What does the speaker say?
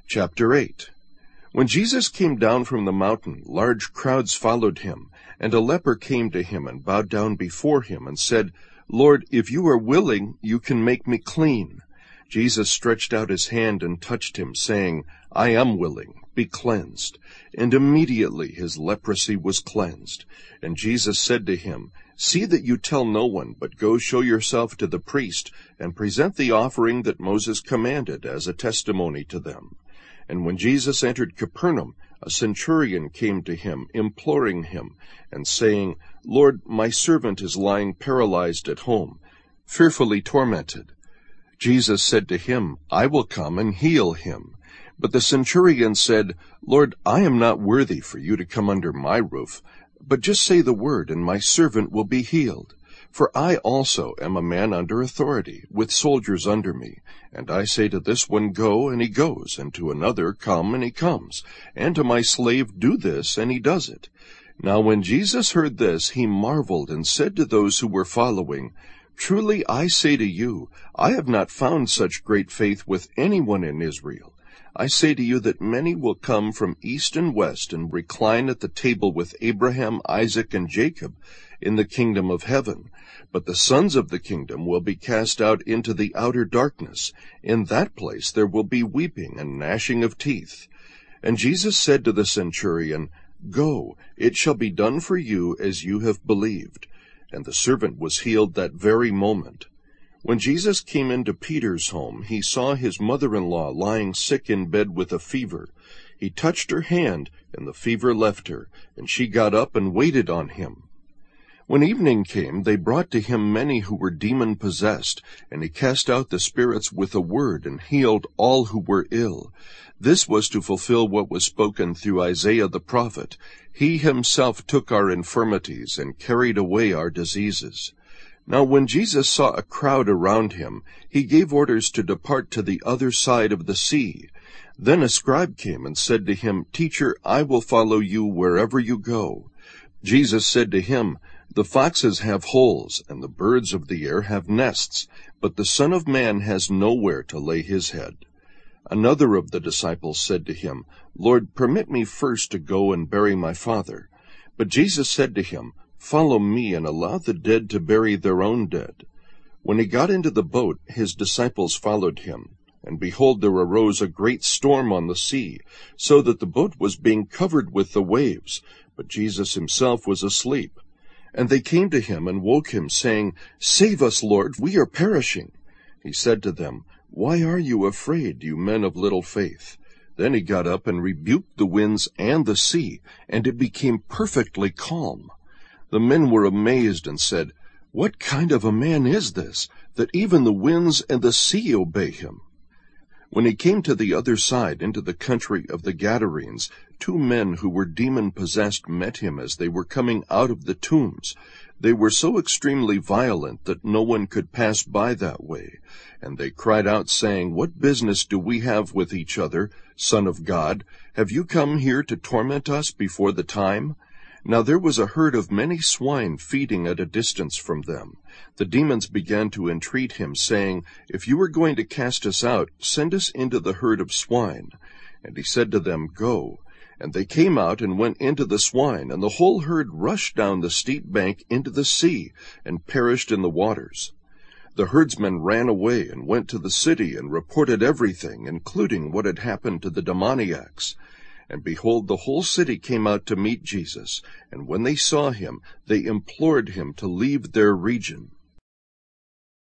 Chapter 8. When Jesus came down from the mountain, large crowds followed him, and a leper came to him and bowed down before him and said, "Lord, if you are willing, you can make me clean." Jesus stretched out his hand and touched him, saying, "I am willing, be cleansed." And immediately his leprosy was cleansed. And Jesus said to him, "See that you tell no one, but go show yourself to the priest, and present the offering that Moses commanded as a testimony to them." And when Jesus entered Capernaum, a centurion came to him, imploring him, and saying, "Lord, my servant is lying paralyzed at home, fearfully tormented." Jesus said to him, "I will come and heal him." But the centurion said, "Lord, I am not worthy for you to come under my roof, but just say the word, and my servant will be healed. For I also am a man under authority, with soldiers under me. And I say to this one, 'Go,' and he goes, and to another, 'Come,' and he comes, and to my slave, 'Do this,' and he does it." Now when Jesus heard this, he marveled, and said to those who were following, "Truly I say to you, I have not found such great faith with anyone in Israel. I say to you that many will come from east and west and recline at the table with Abraham, Isaac, and Jacob in the kingdom of heaven. But the sons of the kingdom will be cast out into the outer darkness. In that place there will be weeping and gnashing of teeth." And Jesus said to the centurion, "Go, it shall be done for you as you have believed." And the servant was healed that very moment. When Jesus came into Peter's home, he saw his mother-in-law lying sick in bed with a fever. He touched her hand, and the fever left her, and she got up and waited on him. When evening came, they brought to him many who were demon-possessed, and he cast out the spirits with a word and healed all who were ill. This was to fulfill what was spoken through Isaiah the prophet. "He himself took our infirmities and carried away our diseases." Now when Jesus saw a crowd around him, he gave orders to depart to the other side of the sea. Then a scribe came and said to him, "Teacher, I will follow you wherever you go." Jesus said to him, "The foxes have holes, and the birds of the air have nests, but the Son of Man has nowhere to lay his head." Another of the disciples said to him, "Lord, permit me first to go and bury my father." But Jesus said to him, "Follow me and allow the dead to bury their own dead." When he got into the boat, his disciples followed him. And behold, there arose a great storm on the sea, so that the boat was being covered with the waves, but Jesus himself was asleep. And they came to him and woke him, saying, "Save us, Lord, we are perishing." He said to them, "Why are you afraid, you men of little faith?" Then he got up and rebuked the winds and the sea, and it became perfectly calm. The men were amazed and said, "What kind of a man is this, that even the winds and the sea obey him?" When he came to the other side, into the country of the Gadarenes, 2 men who were demon-possessed met him as they were coming out of the tombs. They were so extremely violent that no one could pass by that way. And they cried out, saying, "What business do we have with each other, Son of God? Have you come here to torment us before the time?" Now there was a herd of many swine feeding at a distance from them. The demons began to entreat him, saying, "If you are going to cast us out, send us into the herd of swine." And he said to them, "Go." And they came out and went into the swine, and the whole herd rushed down the steep bank into the sea, and perished in the waters. The herdsmen ran away and went to the city and reported everything, including what had happened to the demoniacs. And behold, the whole city came out to meet Jesus, and when they saw him, they implored him to leave their region.